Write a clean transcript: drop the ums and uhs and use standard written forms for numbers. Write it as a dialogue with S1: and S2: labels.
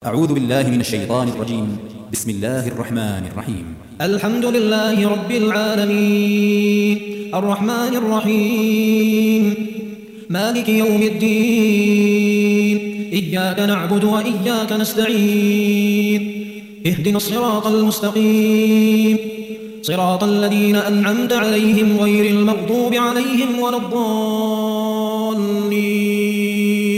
S1: أعوذ بالله من الشيطان الرجيم. بسم الله الرحمن الرحيم.
S2: الحمد لله رب العالمين الرحمن الرحيم مالك يوم الدين إياك نعبد وإياك نستعين اهدنا الصراط المستقيم صراط الذين أنعمت عليهم غير المغضوب عليهم ولا الضالين